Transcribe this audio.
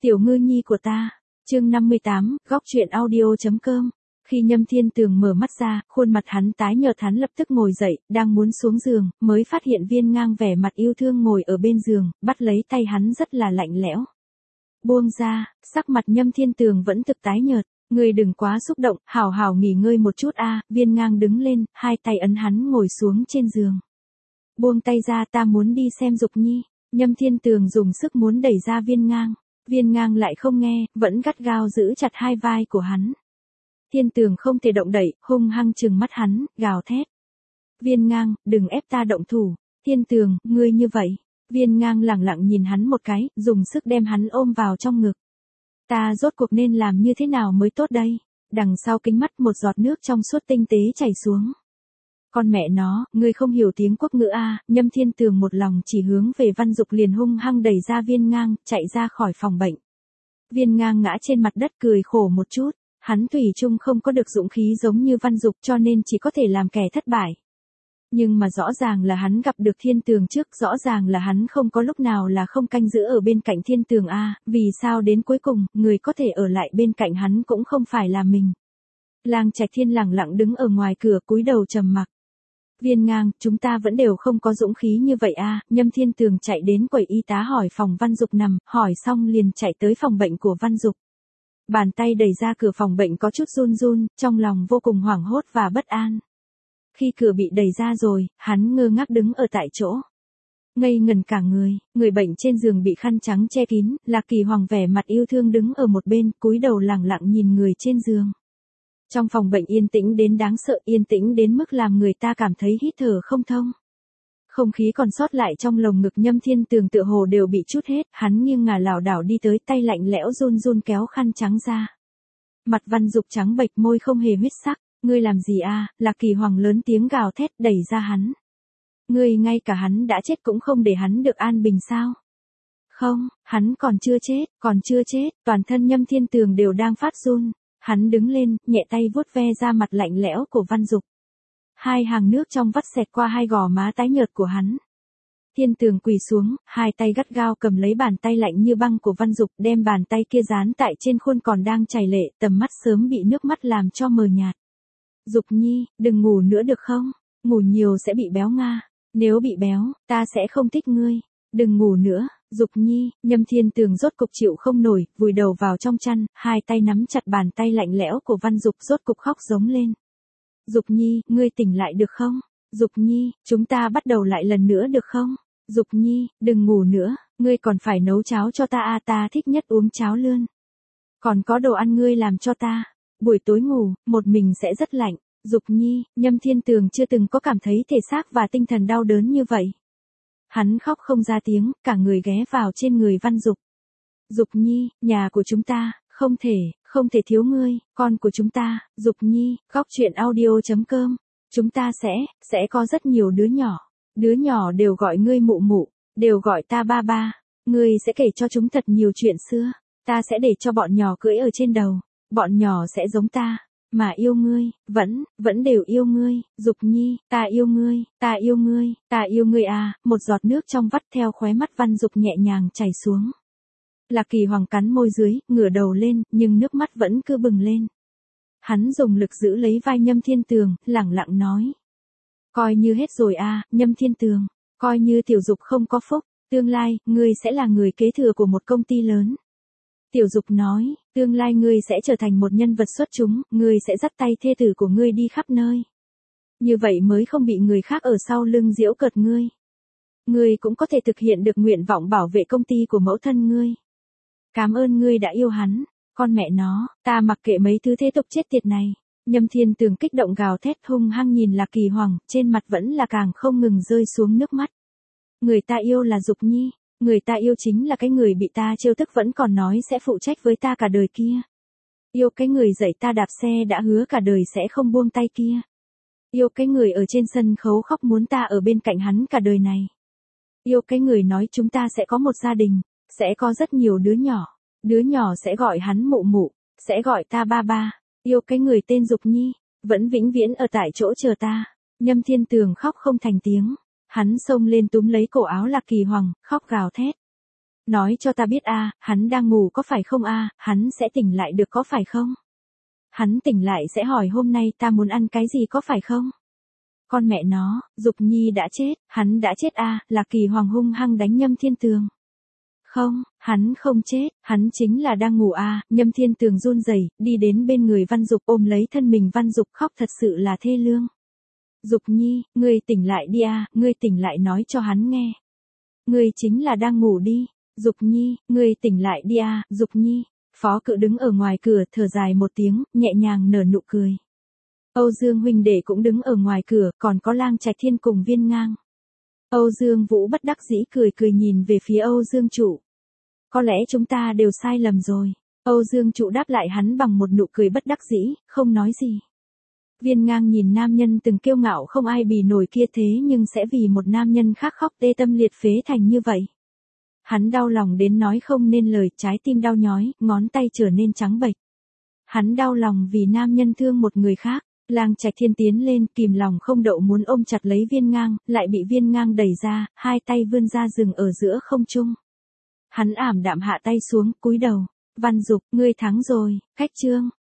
Tiểu ngư nhi của ta. Chương 58, góc truyện audio.com. Khi Nhâm Thiên Tường mở mắt ra, khuôn mặt hắn tái nhợt, hắn lập tức ngồi dậy, đang muốn xuống giường, mới phát hiện Viên Ngang vẻ mặt yêu thương ngồi ở bên giường, bắt lấy tay hắn rất là lạnh lẽo. Buông ra, sắc mặt Nhâm Thiên Tường vẫn thực tái nhợt, ngươi đừng quá xúc động, hảo hảo nghỉ ngơi một chút a. Viên Ngang đứng lên, hai tay ấn hắn ngồi xuống trên giường. Buông tay ra, ta muốn đi xem Dục Nhi. Nhâm Thiên Tường dùng sức muốn đẩy ra Viên Ngang. Viên Ngang lại không nghe, vẫn gắt gao giữ chặt hai vai của hắn. Thiên Tường không thể động đậy, hung hăng trừng mắt hắn, gào thét. Viên Ngang, đừng ép ta động thủ. Thiên Tường, ngươi như vậy. Viên Ngang lẳng lặng nhìn hắn một cái, dùng sức đem hắn ôm vào trong ngực. Ta rốt cuộc nên làm như thế nào mới tốt đây? Đằng sau kính mắt một giọt nước trong suốt tinh tế chảy xuống. Con mẹ nó, ngươi không hiểu tiếng quốc ngữ a. Nhâm Thiên Tường một lòng chỉ hướng về Văn Dục, liền hung hăng đẩy ra Viên Ngang, chạy ra khỏi phòng bệnh. Viên Ngang ngã trên mặt đất cười khổ một chút, hắn thủy chung không có được dũng khí giống như Văn Dục, cho nên chỉ có thể làm kẻ thất bại. Nhưng mà rõ ràng là hắn gặp được Thiên Tường trước, rõ ràng là hắn không có lúc nào là không canh giữ ở bên cạnh Thiên Tường a. Vì sao đến cuối cùng, người có thể ở lại bên cạnh hắn cũng không phải là mình. Lang Trạch Thiên lẳng lặng đứng ở ngoài cửa, cúi đầu trầm mặc. Viên Ngang, chúng ta vẫn đều không có dũng khí như vậy a. Nhâm Thiên Tường chạy đến quầy y tá hỏi phòng Văn Dục nằm, hỏi xong liền chạy tới phòng bệnh của Văn Dục. Bàn tay đẩy ra cửa phòng bệnh có chút run run, trong lòng vô cùng hoảng hốt và bất an. Khi cửa bị đẩy ra rồi, hắn ngơ ngác đứng ở tại chỗ. Ngây ngần cả người bệnh trên giường bị khăn trắng che kín, Lạc Kỳ Hoàng vẻ mặt yêu thương đứng ở một bên, cúi đầu lẳng lặng nhìn người trên giường. Trong phòng bệnh yên tĩnh đến đáng sợ, yên tĩnh đến mức làm người ta cảm thấy hít thở không thông. Không khí còn sót lại trong lồng ngực Nhâm Thiên Tường tựa hồ đều bị trút hết, hắn nghiêng ngả lảo đảo đi tới, tay lạnh lẽo run run kéo khăn trắng ra. Mặt Văn Dục trắng bệch, môi không hề huyết sắc. Ngươi làm gì a? Lạc Kỳ Hoàng lớn tiếng gào thét, đẩy ra hắn. Ngươi ngay cả hắn đã chết cũng không để hắn được an bình sao? Không, hắn còn chưa chết, toàn thân Nhâm Thiên Tường đều đang phát run. Hắn đứng lên, nhẹ tay vuốt ve da mặt lạnh lẽo của Văn Dục. Hai hàng nước trong vắt xẹt qua hai gò má tái nhợt của hắn. Thiên Tường quỳ xuống, hai tay gắt gao cầm lấy bàn tay lạnh như băng của Văn Dục, đem bàn tay kia dán tại trên khuôn còn đang chảy lệ, tầm mắt sớm bị nước mắt làm cho mờ nhạt. Dục Nhi, đừng ngủ nữa được không? Ngủ nhiều sẽ bị béo nga. Nếu bị béo, ta sẽ không thích ngươi. Đừng ngủ nữa, Dục Nhi. Nhâm Thiên Tường rốt cục chịu không nổi, vùi đầu vào trong chăn, hai tay nắm chặt bàn tay lạnh lẽo của Văn Dục, rốt cục khóc giống lên. Dục Nhi, ngươi tỉnh lại được không? Dục Nhi, chúng ta bắt đầu lại lần nữa được không? Dục Nhi, đừng ngủ nữa, ngươi còn phải nấu cháo cho ta a, ta thích nhất uống cháo lươn. Còn có đồ ăn ngươi làm cho ta. Buổi tối ngủ, một mình sẽ rất lạnh. Dục Nhi, Nhâm Thiên Tường chưa từng có cảm thấy thể xác và tinh thần đau đớn như vậy. Hắn khóc không ra tiếng, cả người ghé vào trên người Văn Dục. Dục Nhi, nhà của chúng ta, không thể thiếu ngươi, con của chúng ta. Dục Nhi, góc truyện audio.com. Chúng ta sẽ có rất nhiều đứa nhỏ đều gọi ngươi mụ mụ, đều gọi ta ba ba. Ngươi sẽ kể cho chúng thật nhiều chuyện xưa, ta sẽ để cho bọn nhỏ cưỡi ở trên đầu, bọn nhỏ sẽ giống ta, mà yêu ngươi, vẫn đều yêu ngươi. Dục Nhi, ta yêu ngươi à. Một giọt nước trong vắt theo khóe mắt Văn Dục nhẹ nhàng chảy xuống. Lạc Kỳ Hoàng cắn môi dưới, ngửa đầu lên, nhưng nước mắt vẫn cứ bừng lên. Hắn dùng lực giữ lấy vai Nhâm Thiên Tường, lẳng lặng nói. Coi như hết rồi à, Nhâm Thiên Tường, coi như Tiểu Dục không có phúc, tương lai, ngươi sẽ là người kế thừa của một công ty lớn. Tiểu Dục nói, tương lai ngươi sẽ trở thành một nhân vật xuất chúng, ngươi sẽ dắt tay thê tử của ngươi đi khắp nơi. Như vậy mới không bị người khác ở sau lưng giễu cợt ngươi. Ngươi cũng có thể thực hiện được nguyện vọng bảo vệ công ty của mẫu thân ngươi. Cảm ơn ngươi đã yêu hắn, con mẹ nó, ta mặc kệ mấy thứ thế tục chết tiệt này. Nhâm Thiên Tường kích động gào thét, hung hăng nhìn Lạc Kỳ Hoàng, trên mặt vẫn là càng không ngừng rơi xuống nước mắt. Người ta yêu là Dục Nhi. Người ta yêu chính là cái người bị ta trêu tức vẫn còn nói sẽ phụ trách với ta cả đời kia. Yêu cái người dạy ta đạp xe đã hứa cả đời sẽ không buông tay kia. Yêu cái người ở trên sân khấu khóc muốn ta ở bên cạnh hắn cả đời này. Yêu cái người nói chúng ta sẽ có một gia đình, sẽ có rất nhiều đứa nhỏ sẽ gọi hắn mụ mụ, sẽ gọi ta ba ba. Yêu cái người tên Dục Nhi, vẫn vĩnh viễn ở tại chỗ chờ ta. Nhâm Thiên Tường khóc không thành tiếng. Hắn xông lên túm lấy cổ áo Lạc Kỳ Hoàng, khóc gào thét. Nói cho ta biết a, hắn đang ngủ có phải không a, hắn sẽ tỉnh lại được có phải không? Hắn tỉnh lại sẽ hỏi hôm nay ta muốn ăn cái gì có phải không? Con mẹ nó, Dục Nhi đã chết, hắn đã chết a, là Kỳ Hoàng hung hăng đánh Nhâm Thiên Tường. Không, hắn không chết, hắn chính là đang ngủ a. Nhâm Thiên Tường run rẩy, đi đến bên người Văn Dục ôm lấy thân mình Văn Dục khóc thật sự là thê lương. Dục Nhi, ngươi tỉnh lại đi a, ngươi tỉnh lại nói cho hắn nghe. Ngươi chính là đang ngủ đi. Dục Nhi, ngươi tỉnh lại đi a, Dục Nhi. Phó Cự đứng ở ngoài cửa thở dài một tiếng, nhẹ nhàng nở nụ cười. Âu Dương huynh đệ cũng đứng ở ngoài cửa, còn có Lang Trạch Thiên cùng Viên Ngang. Âu Dương Vũ bất đắc dĩ cười cười nhìn về phía Âu Dương Trụ. Có lẽ chúng ta đều sai lầm rồi. Âu Dương Trụ đáp lại hắn bằng một nụ cười bất đắc dĩ, không nói gì. Viên Ngang nhìn nam nhân từng kiêu ngạo không ai bì nổi kia thế nhưng sẽ vì một nam nhân khác khóc tê tâm liệt phế thành như vậy. Hắn đau lòng đến nói không nên lời, trái tim đau nhói, ngón tay trở nên trắng bệch. Hắn đau lòng vì nam nhân thương một người khác. Lang Trạch Thiên tiến lên, kìm lòng không đậu muốn ôm chặt lấy Viên Ngang, lại bị Viên Ngang đẩy ra, hai tay vươn ra dừng ở giữa không trung. Hắn ảm đạm hạ tay xuống, cúi đầu. Văn Dục, ngươi thắng rồi, khách trương.